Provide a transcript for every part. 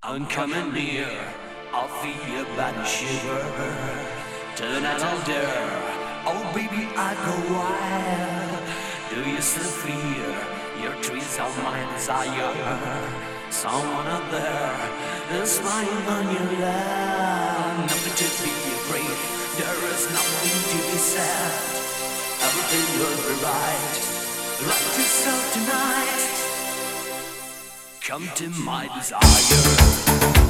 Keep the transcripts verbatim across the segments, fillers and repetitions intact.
I'm coming near, I'll feel your body shiver. Tonight I'll dare, oh baby I go wild. Do you still feel your trees are my desire? Someone out there is smiling on your lap. Nothing to be afraid, there is nothing to be said. Everything will be right, like yourself tonight. Come to my desire.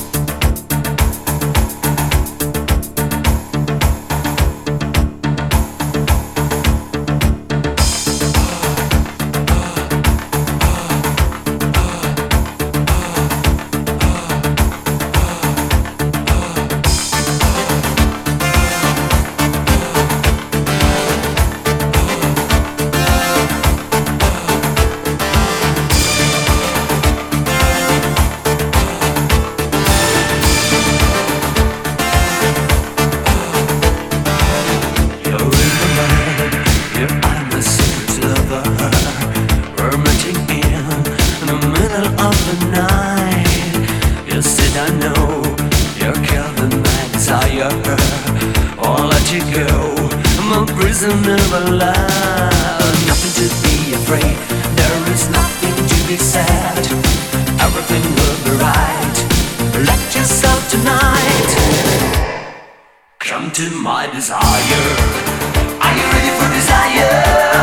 I know you're killing my desire. I'll let you go, I'm a prisoner of love. Nothing to be afraid, there is nothing to be sad. Everything will be right, let yourself tonight. Come to my desire. Are you ready for desire?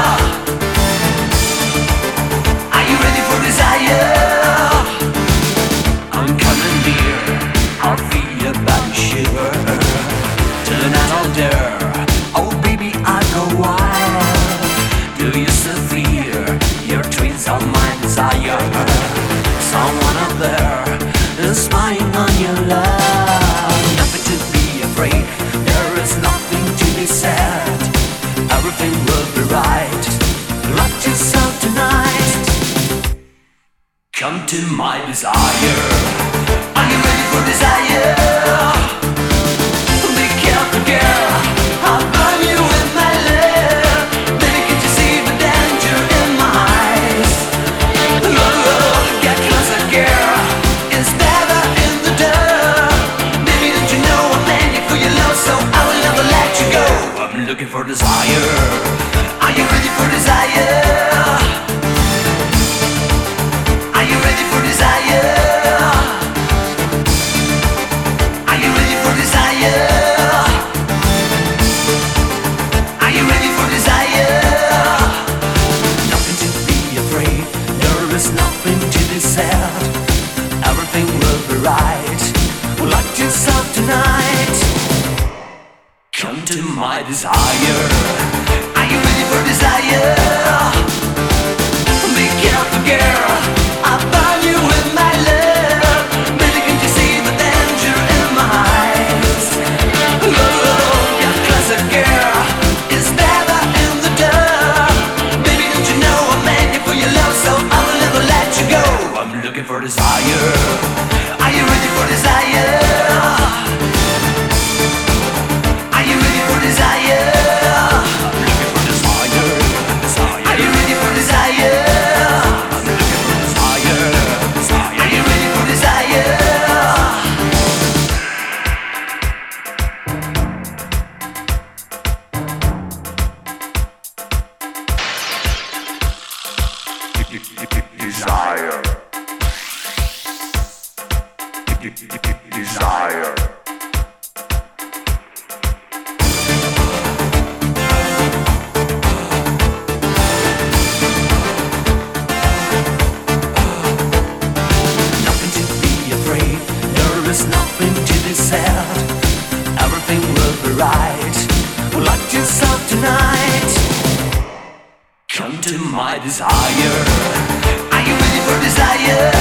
Are you ready for desire? I'll feel your body shiver. Tonight I'll dare, oh baby I go wild. Do you still feel your dreams are my desire? Someone out there is smiling on your love. Nothing to be afraid, there is nothing to be sad. Everything will be right, lock yourself tonight. Come to my desire. Are you ready for desire? Be careful, girl, I'll burn you with my love. Baby, can't you see the danger in my eyes? Love, get closer, girl, it's better in the dark. Baby, don't you know I'm made for your love, so I will never let you go. I'm looking for desire. Are you ready for desire? Are you ready for desire? Nothing to be said, everything will be right. Lock yourself tonight. Come to my desire. Are you ready for desire? Be careful, girl, I'll burn you with my love. Baby, can't you see the danger in my eyes? Love, get closer, girl, it's better in the dark. Baby, don't you know I'm made for your love, so I will never let you go. I'm looking for desire. Are you ready for desire? Are you ready for desire? I'm looking for desire. Desire. Are you ready for desire? I'm looking for desire. Desire. Are you ready for desire? Desire. Desire. Nothing to be afraid, there is nothing to be said. Everything will be right. Lock yourself tonight. Come to my desire. Are you ready for desire?